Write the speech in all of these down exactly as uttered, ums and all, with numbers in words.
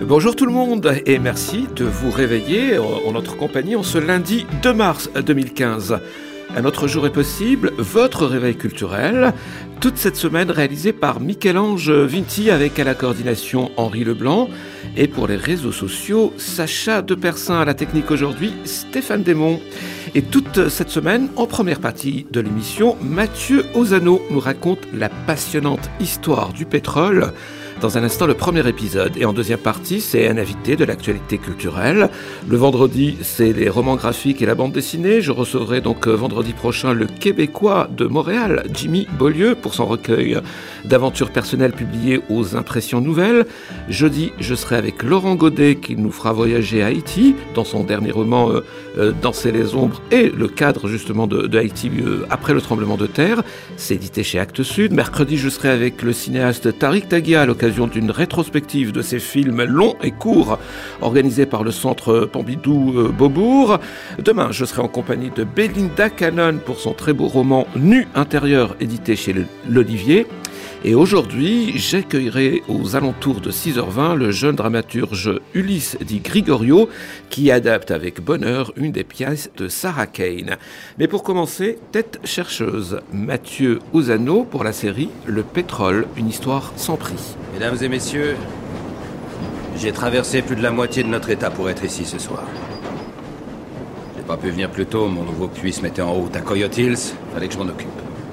Bonjour tout le monde et merci de vous réveiller en notre compagnie en ce lundi deux mars deux mille quinze. Un autre jour est possible, votre réveil culturel, toute cette semaine réalisée par Michel-Ange Vinti avec à la coordination Henri Leblanc et pour les réseaux sociaux Sacha Depersin, à la technique aujourd'hui Stéphane Desmond. Et toute cette semaine, en première partie de l'émission, Mathieu Ozano nous raconte la passionnante histoire du pétrole. Dans un instant, le premier épisode. Et en deuxième partie, c'est un invité de l'actualité culturelle. Le vendredi, c'est les romans graphiques et la bande dessinée. Je recevrai donc vendredi prochain le Québécois de Montréal, Jimmy Beaulieu, pour son recueil d'aventures personnelles publiées aux Impressions Nouvelles. Jeudi, je serai avec Laurent Godet qui nous fera voyager à Haïti dans son dernier roman euh, euh, Danser les ombres et le cadre justement de, de Haïti euh, après le tremblement de terre. C'est édité chez Actes Sud. Mercredi, je serai avec le cinéaste Tariq Taghia à l'occasion d'une rétrospective de ses films longs et courts organisée par le Centre Pompidou-Beaubourg. Demain, je serai en compagnie de Belinda Cannon pour son très beau roman Nu intérieur édité chez l'Olivier. Et aujourd'hui, j'accueillerai aux alentours de six heures vingt le jeune dramaturge Ulysse Di Grigorio qui adapte avec bonheur une des pièces de Sarah Kane. Mais pour commencer, tête chercheuse, Mathieu Ozano pour la série Le Pétrole, une histoire sans prix. Mesdames et messieurs, j'ai traversé plus de la moitié de notre état pour être ici ce soir. J'ai pas pu venir plus tôt, mon nouveau puits se mettait en route à Coyote Hills, fallait que je m'en occupe.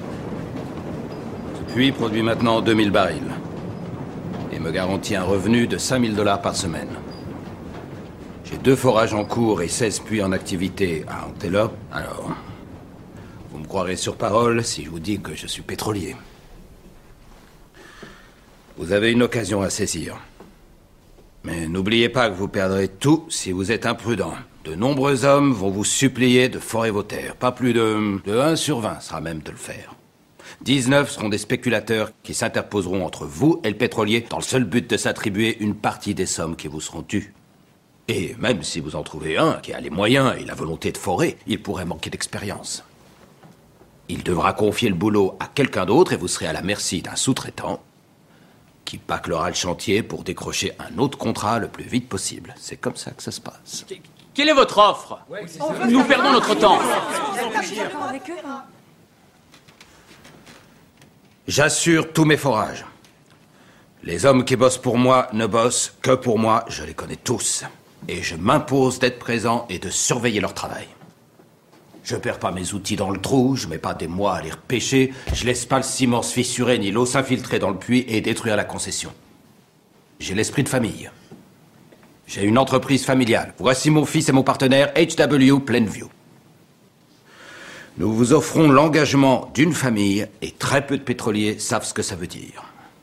Ce puits produit maintenant deux mille barils et me garantit un revenu de cinq mille dollars par semaine. J'ai deux forages en cours et seize puits en activité à Antelope, alors vous me croirez sur parole si je vous dis que je suis pétrolier. Vous avez une occasion à saisir. Mais n'oubliez pas que vous perdrez tout si vous êtes imprudent. De nombreux hommes vont vous supplier de forer vos terres. Pas plus de, de un sur vingt sera même de le faire. dix-neuf seront des spéculateurs qui s'interposeront entre vous et le pétrolier dans le seul but de s'attribuer une partie des sommes qui vous seront dues. Et même si vous en trouvez un qui a les moyens et la volonté de forer, il pourrait manquer d'expérience. Il devra confier le boulot à quelqu'un d'autre et vous serez à la merci d'un sous-traitant qui bâclera le chantier pour décrocher un autre contrat le plus vite possible. C'est comme ça que ça se passe. Quelle est votre offre ? Nous perdons notre temps. J'assure tous mes forages. Les hommes qui bossent pour moi ne bossent que pour moi, je les connais tous. Et je m'impose d'être présent et de surveiller leur travail. Je perds pas mes outils dans le trou, je mets pas des mois à les repêcher, je laisse pas le ciment se fissurer ni l'eau s'infiltrer dans le puits et détruire la concession. J'ai l'esprit de famille. J'ai une entreprise familiale. Voici mon fils et mon partenaire H W Plainview. Nous vous offrons l'engagement d'une famille et très peu de pétroliers savent ce que ça veut dire.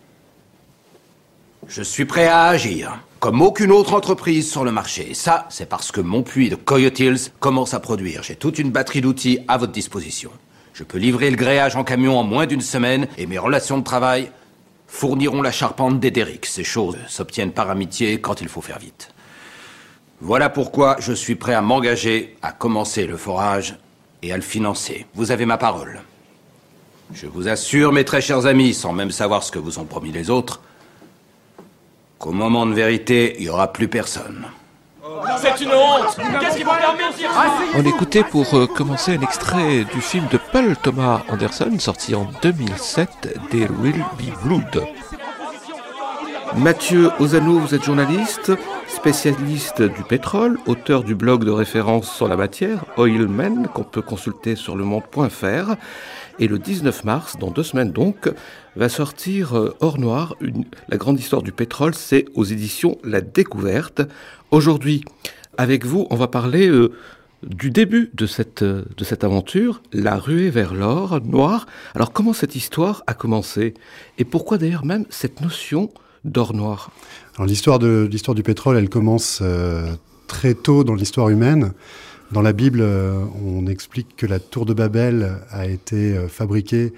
Je suis prêt à agir, comme aucune autre entreprise sur le marché. Et ça, c'est parce que mon puits de Coyote Hills commence à produire. J'ai toute une batterie d'outils à votre disposition. Je peux livrer le gréage en camion en moins d'une semaine et mes relations de travail fourniront la charpente des derricks. Ces choses s'obtiennent par amitié quand il faut faire vite. Voilà pourquoi je suis prêt à m'engager à commencer le forage et à le financer. Vous avez ma parole. Je vous assure, mes très chers amis, sans même savoir ce que vous ont promis les autres, qu'au moment de vérité, il n'y aura plus personne. C'est une honte. Qu'est-ce qui vous permet de dire ça ? On écoutait pour euh, commencer un extrait du film de Paul Thomas Anderson, sorti en deux mille sept, There Will Be Blood. Mathieu Ozano, vous êtes journaliste, spécialiste du pétrole, auteur du blog de référence sur la matière, Oilmen, qu'on peut consulter sur le monde point f r. Et le dix-neuf mars, dans deux semaines donc, va sortir euh, Or Noir, une, la grande histoire du pétrole, c'est aux éditions La Découverte. Aujourd'hui, avec vous, on va parler euh, du début de cette, euh, de cette aventure, la ruée vers l'or noir. Alors comment cette histoire a commencé ? Et pourquoi d'ailleurs même cette notion d'or noir ? Alors l'histoire, de, l'histoire du pétrole, elle commence euh, très tôt dans l'histoire humaine. Dans la Bible, euh, on explique que la tour de Babel a été euh, fabriquée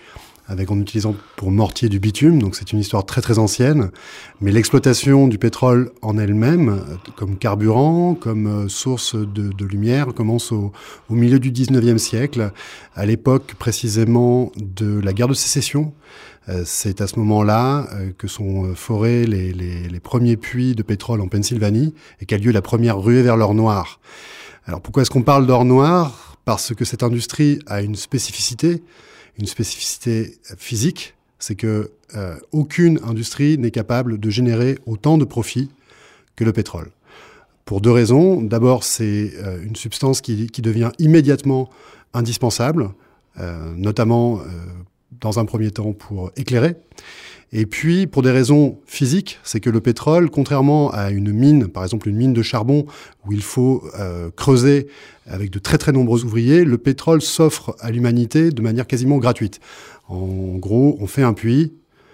avec en utilisant pour mortier du bitume, donc c'est une histoire très très ancienne, mais l'exploitation du pétrole en elle-même, comme carburant, comme source de, de lumière, commence au, au milieu du dix-neuvième siècle, à l'époque précisément de la guerre de sécession. C'est à ce moment-là que sont forés les, les, les premiers puits de pétrole en Pennsylvanie et qu'a lieu la première ruée vers l'or noir. Alors pourquoi est-ce qu'on parle d'or noir ? Parce que cette industrie a une spécificité, une spécificité physique, c'est que euh, aucune industrie n'est capable de générer autant de profits que le pétrole. Pour deux raisons. D'abord, c'est euh, une substance qui, qui devient immédiatement indispensable, euh, notamment euh, dans un premier temps pour éclairer. Et puis, pour des raisons physiques, c'est que le pétrole, contrairement à une mine, par exemple une mine de charbon, où il faut euh, creuser avec de très très nombreux ouvriers, le pétrole s'offre à l'humanité de manière quasiment gratuite. En gros, on fait un puits,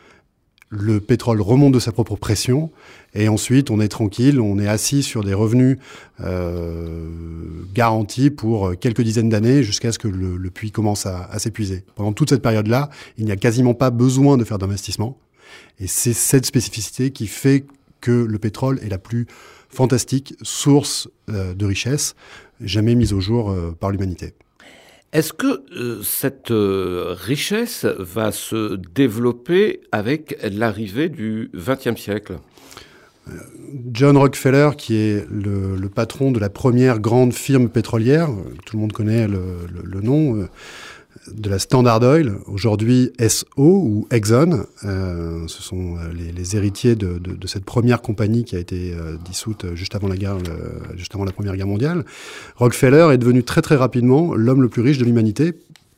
le pétrole remonte de sa propre pression, et ensuite on est tranquille, on est assis sur des revenus euh, garantis pour quelques dizaines d'années jusqu'à ce que le, le puits commence à, à s'épuiser. Pendant toute cette période-là, il n'y a quasiment pas besoin de faire d'investissement, et c'est cette spécificité qui fait que le pétrole est la plus fantastique source euh, de richesse jamais mise au jour euh, par l'humanité. Est-ce que euh, cette euh, richesse va se développer avec l'arrivée du vingtième siècle ? John Rockefeller, qui est le, le patron de la première grande firme pétrolière, tout le monde connaît le, le, le nom, euh, de la Standard Oil, aujourd'hui S O ou Exxon. Euh, ce sont les, les héritiers de, de, de cette première compagnie qui a été euh, dissoute juste avant la guerre, le, juste avant la Première Guerre mondiale. Rockefeller est devenu très très rapidement l'homme le plus riche de l'humanité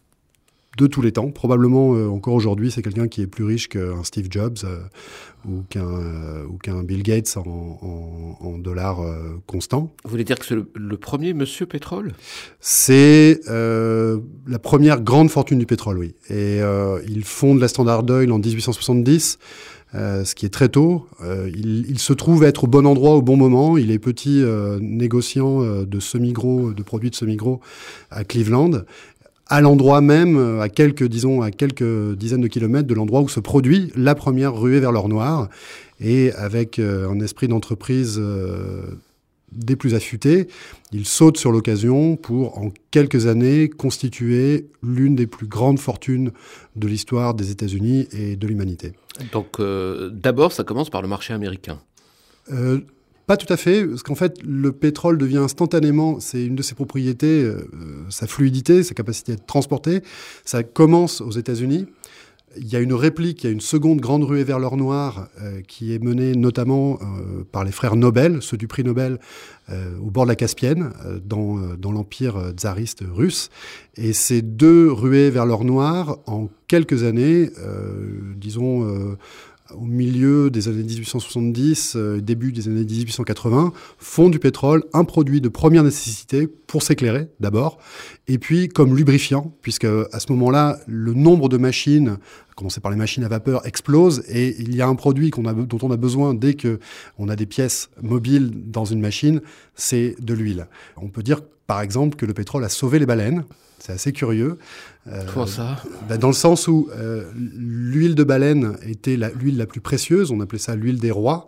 de tous les temps. Probablement euh, encore aujourd'hui, c'est quelqu'un qui est plus riche qu'un Steve Jobs euh, ou qu'un euh, ou qu'un Bill Gates en, en, en dollars euh, constants. Vous voulez dire que c'est le, le premier monsieur pétrole ? C'est euh, la première grande fortune du pétrole, oui. Et euh, il fonde la Standard Oil en dix-huit cent soixante-dix, euh, ce qui est très tôt. Euh, il, il se trouve être au bon endroit au bon moment. Il est petit euh, négociant euh, de semi-gros, de produits de semi-gros à Cleveland, à l'endroit même, à quelques, disons, à quelques dizaines de kilomètres de l'endroit où se produit la première ruée vers l'or noir. Et avec euh, un esprit d'entreprise euh, des plus affûtés, il saute sur l'occasion pour, en quelques années, constituer l'une des plus grandes fortunes de l'histoire des États-Unis et de l'humanité. Donc, euh, d'abord, ça commence par le marché américain. Euh, Pas tout à fait, parce qu'en fait, le pétrole devient instantanément, c'est une de ses propriétés, euh, sa fluidité, sa capacité à être transporté. Ça commence aux États-Unis. Il y a une réplique, il y a une seconde grande ruée vers l'or noir euh, qui est menée notamment euh, par les frères Nobel, ceux du prix Nobel, euh, au bord de la Caspienne, euh, dans, euh, dans l'empire tsariste russe. Et ces deux ruées vers l'or noir, en quelques années, euh, disons... Euh, au milieu des années dix-huit cent soixante-dix, euh, début des années dix-huit cent quatre-vingts, font du pétrole un produit de première nécessité pour s'éclairer, d'abord, et puis comme lubrifiant, puisque à ce moment-là, le nombre de machines, à commencer par les machines à vapeur, explose, et il y a un produit qu'on a, dont on a besoin dès qu'on a des pièces mobiles dans une machine, c'est de l'huile. On peut dire, par exemple, que le pétrole a sauvé les baleines. C'est assez curieux. Euh, Comment ça ? ben dans le sens où euh, l'huile de baleine était la, l'huile la plus précieuse, on appelait ça l'huile des rois.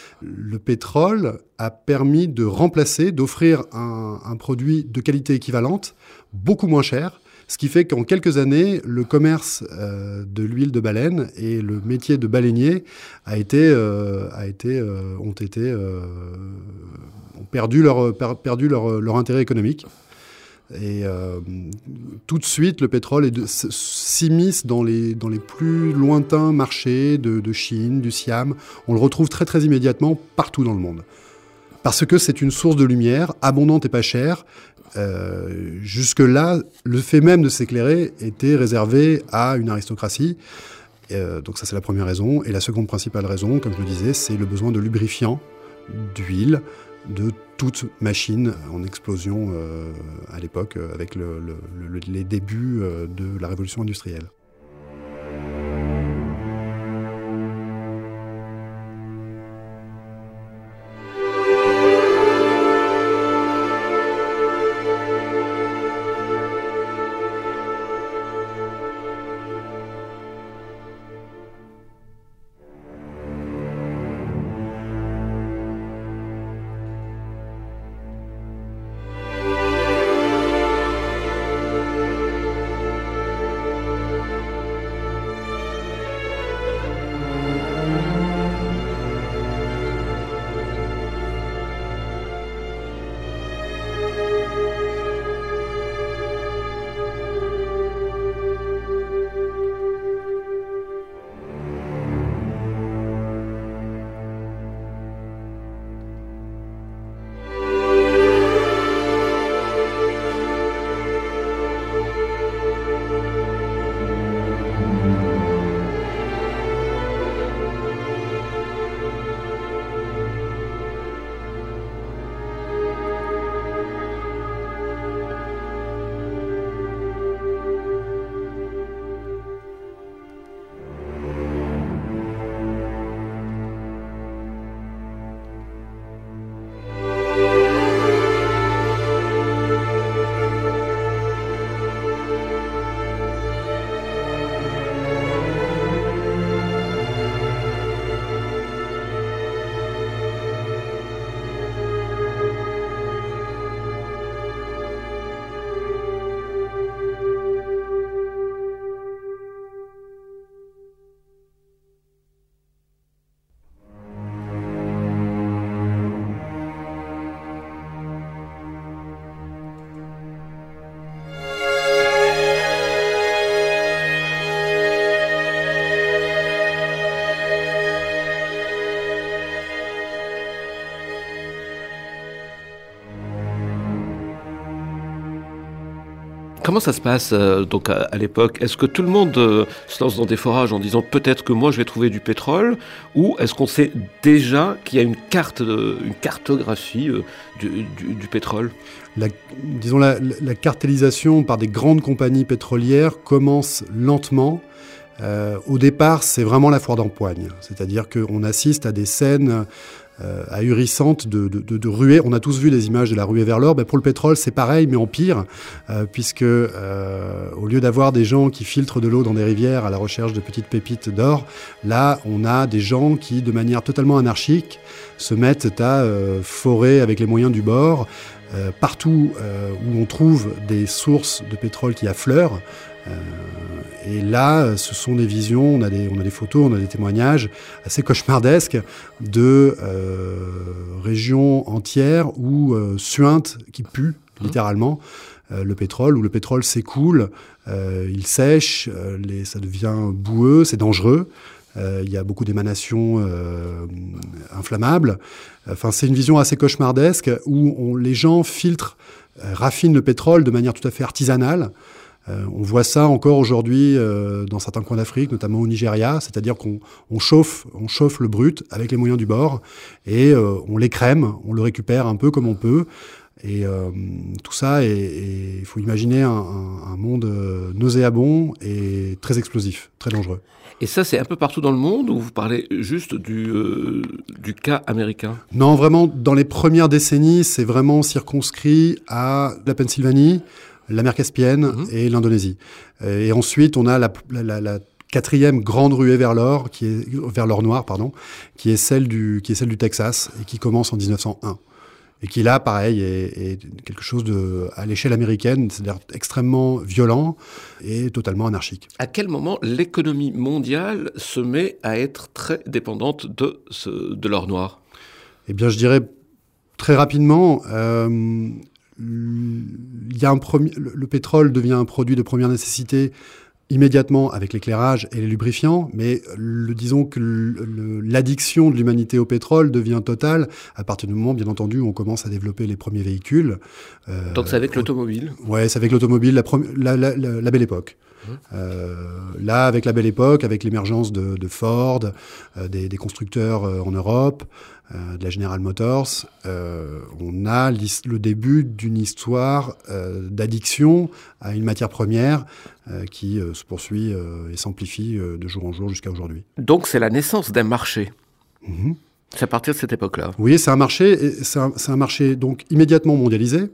Le pétrole a permis de remplacer, d'offrir un, un produit de qualité équivalente, beaucoup moins cher, ce qui fait qu'en quelques années, le commerce euh, de l'huile de baleine et le métier de baleinier a été, euh, a été, euh, ont été, euh, ont perdu leur, per, perdu leur, leur intérêt économique. Et euh, tout de suite, le pétrole est de, s'immisce dans les, dans les plus lointains marchés de, de Chine, du Siam. On le retrouve très très immédiatement partout dans le monde. Parce que c'est une source de lumière, abondante et pas chère. Euh, jusque-là, le fait même de s'éclairer était réservé à une aristocratie. Euh, donc ça, c'est la première raison. Et la seconde principale raison, comme je le disais, c'est le besoin de lubrifiant, d'huile, de toute machine en explosion euh, à l'époque, euh, avec le, le, le, les débuts euh, de la révolution industrielle. Comment ça se passe euh, donc à, à l'époque? Est-ce que tout le monde euh, se lance dans des forages en disant peut-être que moi je vais trouver du pétrole, ou est-ce qu'on sait déjà qu'il y a une carte, euh, une cartographie euh, du, du, du pétrole? La, disons la, la cartélisation par des grandes compagnies pétrolières commence lentement. Euh, au départ, c'est vraiment la foire d'empoigne, c'est-à-dire qu'on assiste à des scènes euh, ahurissantes de, de, de, de ruées. On a tous vu des images de la ruée vers l'or. Ben pour le pétrole, c'est pareil, mais en pire, euh, puisque euh, au lieu d'avoir des gens qui filtrent de l'eau dans des rivières à la recherche de petites pépites d'or, là, on a des gens qui, de manière totalement anarchique, se mettent à euh, forer avec les moyens du bord, euh, partout euh, où on trouve des sources de pétrole qui affleurent. Euh, et là, ce sont des visions, on a des, on a des photos, on a des témoignages assez cauchemardesques de euh, régions entières où euh, suinte, qui pue littéralement, euh, le pétrole, où le pétrole s'écoule, euh, il sèche, euh, les, ça devient boueux, c'est dangereux. Euh, il y a beaucoup d'émanations euh, inflammables. Enfin, c'est une vision assez cauchemardesque où on, les gens filtrent, euh, raffinent le pétrole de manière tout à fait artisanale. Euh, on voit ça encore aujourd'hui euh, dans certains coins d'Afrique, notamment au Nigeria, c'est-à-dire qu'on on chauffe, on chauffe le brut avec les moyens du bord et euh, on l'écrème, on le récupère un peu comme on peut. Et euh, tout ça, il faut imaginer un, un, un monde euh, nauséabond et très explosif, très dangereux. Et ça, c'est un peu partout dans le monde, ou vous parlez juste du, euh, du cas américain? Non, vraiment, dans les premières décennies, c'est vraiment circonscrit à la Pennsylvanie, la mer Caspienne mmh. et l'Indonésie. Et ensuite, on a la, la, la quatrième grande ruée vers l'or, qui est vers l'or noir, pardon, qui est celle du qui est celle du Texas et qui commence en dix-neuf cent un. Et qui là, pareil, est, est quelque chose de à l'échelle américaine, c'est-à-dire extrêmement violent et totalement anarchique. À quel moment l'économie mondiale se met à être très dépendante de ce, de l'or noir? Eh bien, je dirais très rapidement. Euh, Il y a un premier, le pétrole devient un produit de première nécessité immédiatement avec l'éclairage et les lubrifiants, mais le, disons que le, l'addiction de l'humanité au pétrole devient totale à partir du moment, bien entendu, où on commence à développer les premiers véhicules. Euh, Donc c'est avec on, l'automobile? Ouais, c'est avec l'automobile, la, la, la, la, la belle époque. Mmh. Euh, là, avec la belle époque, avec l'émergence de, de Ford, euh, des, des constructeurs euh, en Europe, euh, de la General Motors, euh, on a le début d'une histoire euh, d'addiction à une matière première euh, qui euh, se poursuit euh, et s'amplifie euh, de jour en jour jusqu'à aujourd'hui. Donc c'est la naissance d'un marché. Mmh. C'est à partir de cette époque-là. Oui, c'est un marché, c'est un, c'est un marché donc immédiatement mondialisé.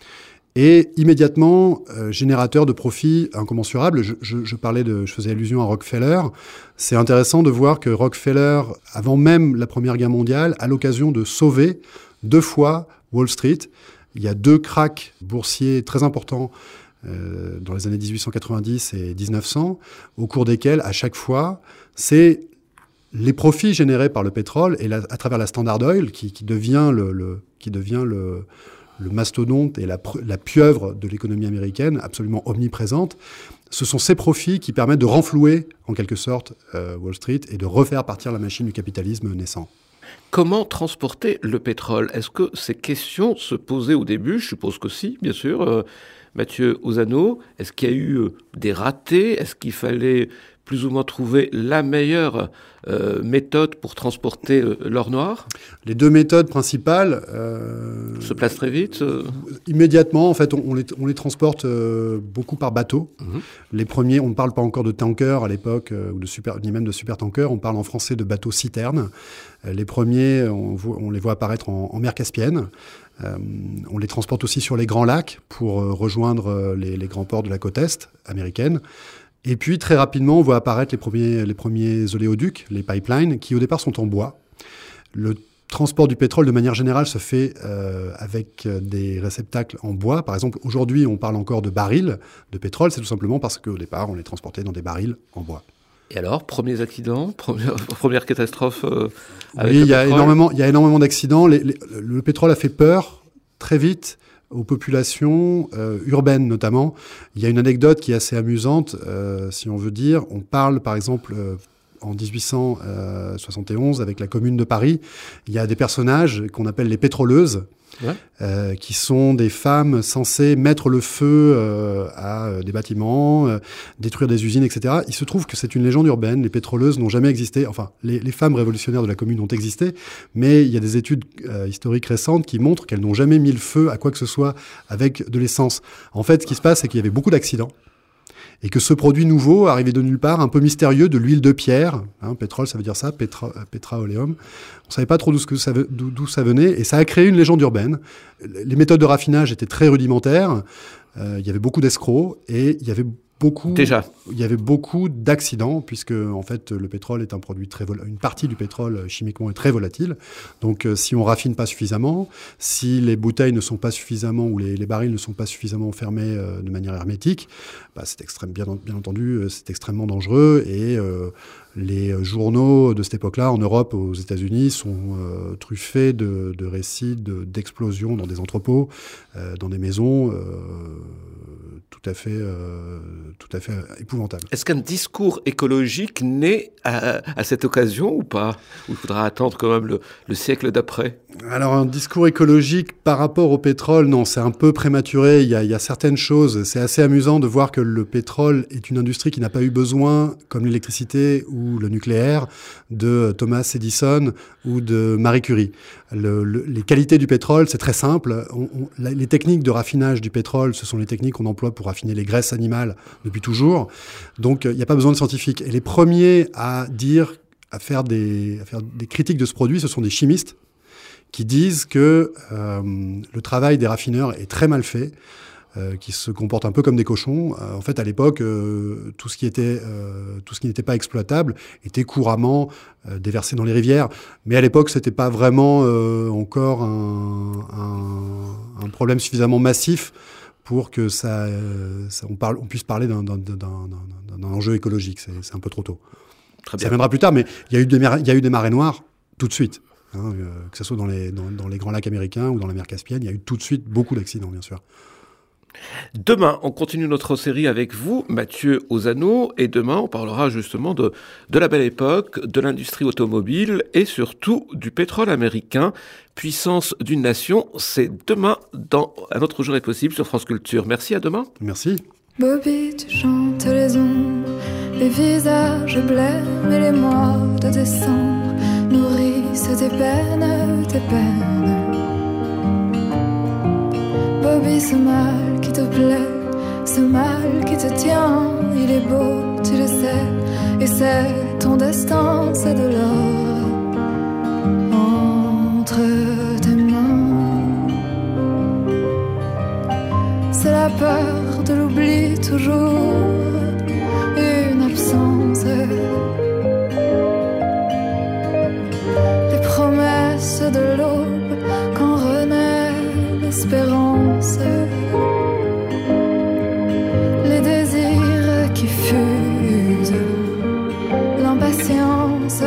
Et immédiatement euh, générateur de profits incommensurables. Je, je, je parlais de, je faisais allusion à Rockefeller. C'est intéressant de voir que Rockefeller, avant même la Première Guerre mondiale, a l'occasion de sauver deux fois Wall Street. Il y a deux cracks boursiers très importants euh, dans les années dix-huit cent quatre-vingt-dix et dix-neuf cents, au cours desquels, à chaque fois, c'est les profits générés par le pétrole et la, à travers la Standard Oil, qui, qui devient le, le qui devient le le mastodonte et la, la pieuvre de l'économie américaine, absolument omniprésente, ce sont ces profits qui permettent de renflouer, en quelque sorte, euh, Wall Street et de refaire partir la machine du capitalisme naissant. Comment transporter le pétrole? Est-ce que ces questions se posaient au début? Je suppose que si, bien sûr. Euh, Mathieu Ozano, est-ce qu'il y a eu des ratés? Est-ce qu'il fallait plus ou moins trouver la meilleure euh, méthode pour transporter euh, l'or noir? Les deux méthodes principales euh, se placent très vite. Euh... Immédiatement, en fait, on, on, les, on les transporte euh, beaucoup par bateau. Mmh. Les premiers, on ne parle pas encore de tankers à l'époque, euh, ou de super, ni même de supertankers. On parle en français de bateaux citernes. Euh, les premiers, on, on les voit apparaître en, en mer Caspienne. Euh, on les transporte aussi sur les grands lacs pour euh, rejoindre euh, les, les grands ports de la côte est américaine. Et puis, très rapidement, on voit apparaître les premiers, les premiers oléoducs, les pipelines, qui au départ sont en bois. Le transport du pétrole, de manière générale, se fait euh, avec des réceptacles en bois. Par exemple, aujourd'hui, on parle encore de barils de pétrole. C'est tout simplement parce qu'au départ, on les transportait dans des barils en bois. Et alors, premiers accidents, première, première catastrophe euh, avec oui, le il y a pétrole? énormément, il y a énormément d'accidents. Les, les, le pétrole a fait peur très vite aux populations euh, urbaines notamment. Il y a une anecdote qui est assez amusante, euh, si on veut dire. On parle par exemple, euh, en dix-huit cent soixante et onze, avec la Commune de Paris, il y a des personnages qu'on appelle les pétroleuses, ouais. euh, qui sont des femmes censées mettre le feu euh, à euh, des bâtiments, euh, détruire des usines, et cetera. Il se trouve que c'est une légende urbaine. Les pétroleuses n'ont jamais existé. Enfin, les, les femmes révolutionnaires de la Commune ont existé, mais il y a des études euh, historiques récentes qui montrent qu'elles n'ont jamais mis le feu à quoi que ce soit avec de l'essence. En fait, ce qui se passe, c'est qu'il y avait beaucoup d'accidents. Et que ce produit nouveau, arrivé de nulle part, un peu mystérieux, de l'huile de pierre, hein, pétrole, ça veut dire ça, pétra, pétraoléum, on ne savait pas trop d'où, ce ça, d'où, d'où ça venait, et ça a créé une légende urbaine. Les méthodes de raffinage étaient très rudimentaires, euh, il y avait beaucoup d'escrocs, et il y avait beaucoup, Déjà. il y avait beaucoup d'accidents, puisque en fait le pétrole est un produit très vol- une partie du pétrole chimiquement est très volatile. Donc euh, si on raffine pas suffisamment, si les bouteilles ne sont pas suffisamment ou les, les barils ne sont pas suffisamment fermés euh, de manière hermétique, bah, c'est extrême, bien, bien entendu, c'est extrêmement dangereux et euh, les journaux de cette époque-là, en Europe, aux États-Unis, sont euh, truffés de, de récits de, d'explosions dans des entrepôts, euh, dans des maisons, euh, tout à fait, euh, tout à fait épouvantables. Est-ce qu'un discours écologique naît à, à cette occasion ou pas ? Ou il faudra attendre quand même le, le siècle d'après ? Alors, un discours écologique par rapport au pétrole, non, c'est un peu prématuré. Il y a, il y a certaines choses. C'est assez amusant de voir que le pétrole est une industrie qui n'a pas eu besoin, comme l'électricité ou le nucléaire, de Thomas Edison ou de Marie Curie. Le, le, les qualités du pétrole, c'est très simple. On, on, les techniques de raffinage du pétrole, ce sont les techniques qu'on emploie pour raffiner les graisses animales depuis toujours. Donc, il n'y a pas besoin de scientifiques. Et les premiers à dire, à faire des, à faire des critiques de ce produit, ce sont des chimistes qui disent que euh, le travail des raffineurs est très mal fait, euh, qui se comportent un peu comme des cochons. Euh, en fait, à l'époque, euh, tout ce qui était, euh, tout ce qui n'était pas exploitable était couramment euh, déversé dans les rivières. Mais à l'époque, c'était pas vraiment euh, encore un, un, un problème suffisamment massif pour que ça, euh, ça on, parle, on puisse parler d'un, d'un, d'un, d'un, d'un enjeu écologique. C'est, c'est un peu trop tôt. Très bien. Ça viendra plus tard, mais il y a eu des, il y a eu des marées noires tout de suite. Hein, euh, que ce soit dans les, dans, dans les grands lacs américains ou dans la mer Caspienne, il y a eu tout de suite beaucoup d'accidents, bien sûr. Demain, on continue notre série avec vous, Mathieu Ozano, et demain, on parlera justement de, de la belle époque, de l'industrie automobile et surtout du pétrole américain, puissance d'une nation. C'est demain dans Un autre jour est possible sur France Culture. Merci, à demain. Merci. Bobby, tu chantes les ombres, les visages blêmes et les mois de décembre nourrissent tes peines, tes peines. Bobby, ce mal qui te plaît, ce mal qui te tient, il est beau, tu le sais, et c'est ton destin, c'est de l'or entre tes mains. C'est la peur de l'oubli toujours, une absence. Les promesses de l'aube quand renaît l'espérance. Les désirs qui fusent, l'impatience.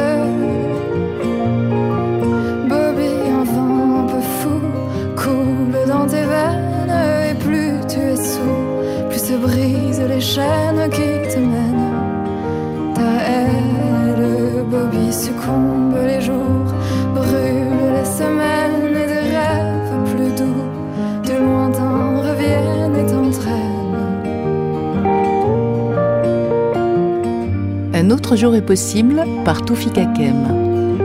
Bobby, un vent un peu fou coule dans tes veines, et plus tu es sous, plus se brisent les chaînes qui te mènent. Ta aile, Bobby, succombe, les jours brûlent les semaines, et des rêves plus doux du lointain reviennent et t'entraînent. Un autre jour est possible par Toufik Hakem.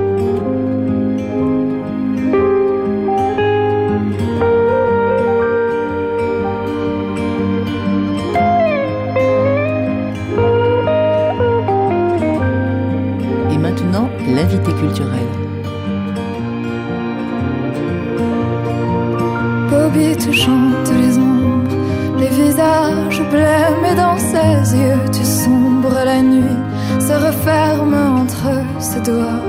L'invité culturel. Bobby, tu chantes les ombres, les visages blêmes, et dans ses yeux tu sombres. La nuit se referme entre ses doigts.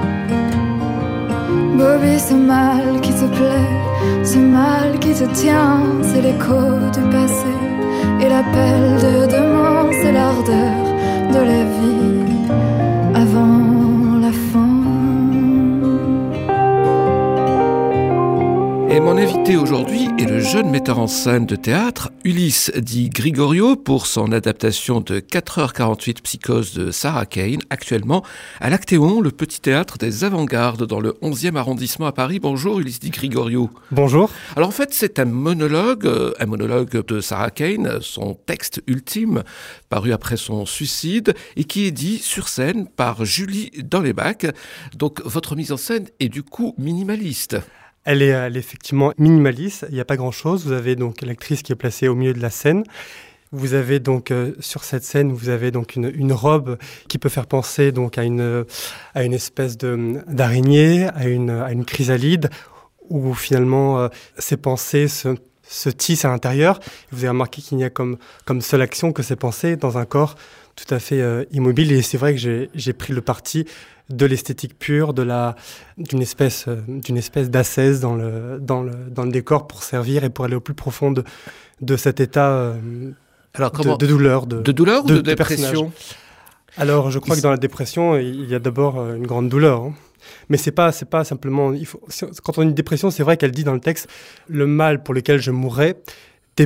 Bobby, ce mal qui te plaît, ce mal qui te tient, c'est l'écho du passé et l'appel de demain, c'est l'ardeur de la vie avant la fin. Et mon invité aujourd'hui est le jeune metteur en scène de théâtre Ulysse Di Grigorio pour son adaptation de quatre heures quarante-huit Psychose de Sarah Kane, actuellement à l'Actéon, le petit théâtre des avant-gardes dans le onzième arrondissement à Paris. Bonjour Ulysse Di Grigorio. Bonjour. Alors en fait c'est un monologue, un monologue de Sarah Kane, son texte ultime paru après son suicide et qui est dit sur scène par Julie Danlebach. Donc votre mise en scène est du coup minimaliste. Elle est, elle est effectivement minimaliste, il n'y a pas grand-chose. Vous avez donc l'actrice qui est placée au milieu de la scène. Vous avez donc euh, sur cette scène, vous avez donc une, une robe qui peut faire penser donc à une, à une espèce de, d'araignée, à une, à une chrysalide, où finalement euh, ces pensées se, se tissent à l'intérieur. Vous avez remarqué qu'il n'y a comme, comme seule action que ces pensées dans un corps tout à fait euh, immobile. Et c'est vrai que j'ai, j'ai pris le parti de l'esthétique pure, de la, d'une espèce, euh, d'une espèce d'ascèse dans le, dans le, dans le décor pour servir et pour aller au plus profond de, de cet état euh, Alors, comment, de, de douleur. De, de douleur ou de, de dépression ? Alors, je crois il... que dans la dépression, il y a d'abord une grande douleur. Hein. Mais c'est pas, c'est pas simplement... Il faut, quand on dit dépression, c'est vrai qu'elle dit dans le texte « le mal pour lequel je mourrais, dépression »,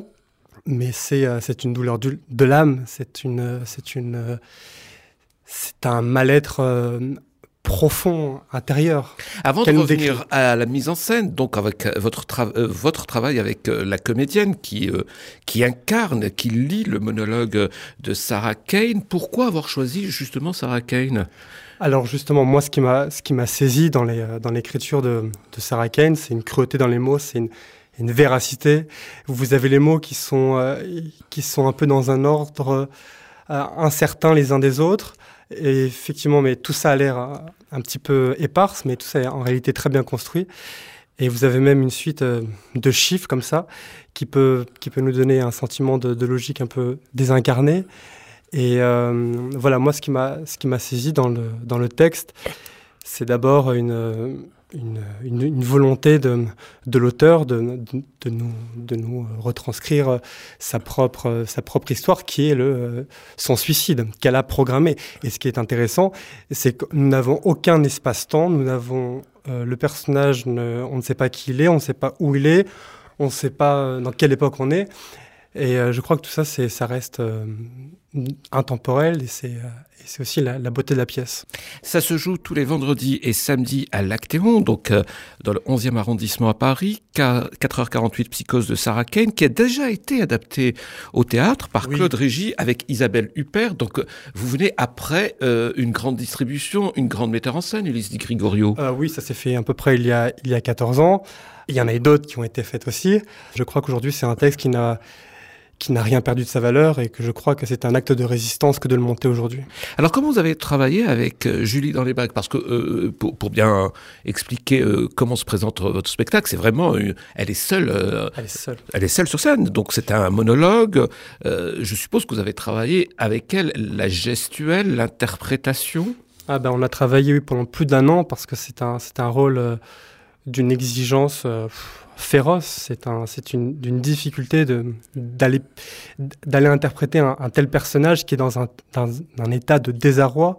mais c'est, euh, c'est une douleur du, de l'âme, c'est une... C'est une C'est un mal-être euh, profond, intérieur. Avant de revenir décrit. à la mise en scène, donc avec votre, tra- euh, votre travail avec euh, la comédienne qui, euh, qui incarne, qui lit le monologue de Sarah Kane, pourquoi avoir choisi justement Sarah Kane ? Alors justement, moi, ce qui m'a, ce qui m'a saisi dans, les, dans l'écriture de, de Sarah Kane, c'est une cruauté dans les mots, c'est une, une véracité. Vous avez les mots qui sont, euh, qui sont un peu dans un ordre euh, incertain les uns des autres. Et effectivement, mais tout ça a l'air un, un petit peu éparse, mais tout ça est en réalité très bien construit. Et vous avez même une suite euh, de chiffres comme ça qui peut, qui peut nous donner un sentiment de, de logique un peu désincarné. Et euh, voilà, moi, ce qui m'a, ce qui m'a saisi dans le, dans le texte, c'est d'abord une, une, une, une volonté de, de l'auteur de, de, de, nous, de nous retranscrire sa propre, sa propre histoire, qui est le, son suicide, qu'elle a programmé. Et ce qui est intéressant, c'est que nous n'avons aucun espace-temps, nous n'avons, euh, le personnage, ne, on ne sait pas qui il est, on ne sait pas où il est, on ne sait pas dans quelle époque on est. Et euh, je crois que tout ça, c'est, ça reste euh, intemporel et c'est, euh, et c'est aussi la, la beauté de la pièce. Ça se joue tous les vendredis et samedis à l'Actéon, donc euh, dans le onzième arrondissement à Paris, quatre heures quarante-huit Psychose de Sarah Kane, qui a déjà été adapté au théâtre par oui. Claude Régis avec Isabelle Huppert. Donc euh, vous venez après euh, une grande distribution, une grande metteur en scène, Ulysse Di Grigorio. Euh, oui, ça s'est fait à peu près il y a, il y a quatorze ans. Il y en a eu d'autres qui ont été faites aussi. Je crois qu'aujourd'hui, c'est un texte qui n'a... qui n'a rien perdu de sa valeur et que je crois que c'est un acte de résistance que de le monter aujourd'hui. Alors comment vous avez travaillé avec euh, Julie Danlebach ? Parce que euh, pour, pour bien euh, expliquer euh, comment se présente votre spectacle, c'est vraiment, euh, elle est seule. Euh, elle est seule. Elle est seule sur scène, donc c'est un monologue. Euh, je suppose que vous avez travaillé avec elle la gestuelle, l'interprétation. Ah ben on a travaillé oui, pendant plus d'un an parce que c'est un c'est un rôle euh, d'une exigence. Euh, féroce, c'est, un, c'est une, une difficulté de, d'aller, d'aller interpréter un, un tel personnage qui est dans un, dans un état de désarroi,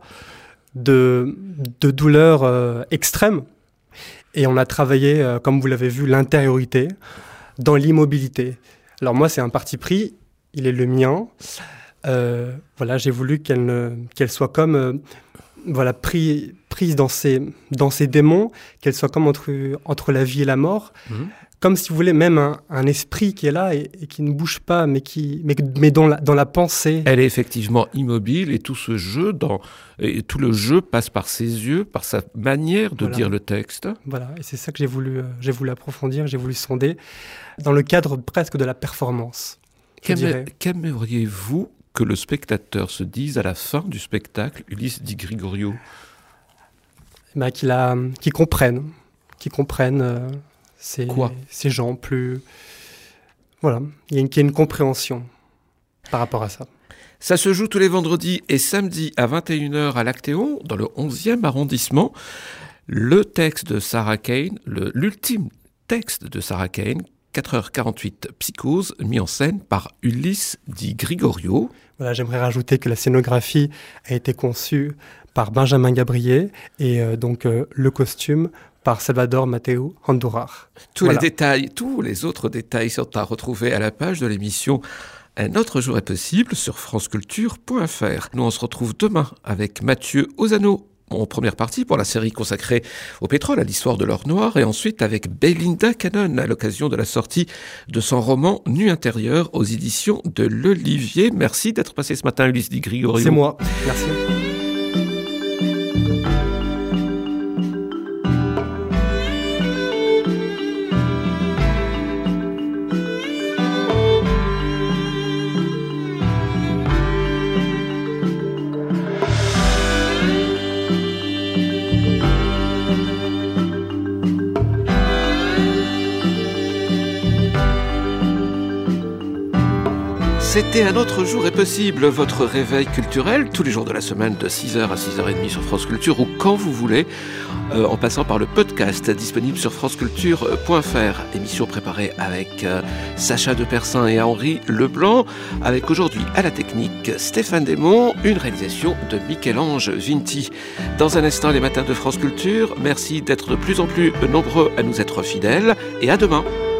de, de douleur euh, extrême. Et on a travaillé, euh, comme vous l'avez vu, l'intériorité dans l'immobilité. Alors moi, c'est un parti pris, il est le mien. Euh, voilà, j'ai voulu qu'elle, ne, qu'elle soit comme... Euh, voilà, pris, prise dans ses, dans ses démons, qu'elle soit comme entre, entre la vie et la mort, mmh. comme si vous voulez même un, un esprit qui est là et, et qui ne bouge pas, mais, qui, mais, mais dans, la, dans la pensée. Elle est effectivement immobile et tout ce jeu, dans, et tout le jeu passe par ses yeux, par sa manière de voilà. dire le texte. Voilà, et c'est ça que j'ai voulu, euh, j'ai voulu approfondir, j'ai voulu sonder, dans le cadre presque de la performance. Qu'aimeriez, qu'aimeriez-vous que le spectateur se dise à la fin du spectacle, Ulysse Di Grigorio ? Bah, qu'il a, qu'il comprenne, qu'il comprenne euh, ces, Quoi ces gens plus... Voilà, il y a une, qu'il y a une compréhension par rapport à ça. Ça se joue tous les vendredis et samedis à vingt et une heures à l'Actéon, dans le onzième arrondissement. Le texte de Sarah Kane, le, l'ultime texte de Sarah Kane, quatre heures quarante-huit Psychose, mis en scène par Ulysse Di Grigorio. Voilà, j'aimerais rajouter que la scénographie a été conçue par Benjamin Gabriel et euh, donc euh, le costume par Salvador Mateo Andujar. Tous Voilà. les détails, tous les autres détails sont à retrouver à la page de l'émission Un autre jour est possible sur franceculture point f r. Nous on se retrouve demain avec Mathieu Ozano en première partie pour la série consacrée au pétrole, à l'histoire de l'or noir, et ensuite avec Belinda Cannon à l'occasion de la sortie de son roman Nu intérieur aux éditions de l'Olivier. Merci d'être passé ce matin, Ulysse Di Grigorio. C'est moi, merci. C'était Un autre jour est possible, votre réveil culturel, tous les jours de la semaine de six heures à six heures trente sur France Culture ou quand vous voulez, euh, en passant par le podcast disponible sur franceculture point f r. Émission préparée avec euh, Sacha de Persin et Henri Leblanc, avec aujourd'hui à la technique Stéphane Desmond, une réalisation de Michel-Ange Vinti. Dans un instant, les matins de France Culture, merci d'être de plus en plus nombreux à nous être fidèles et à demain.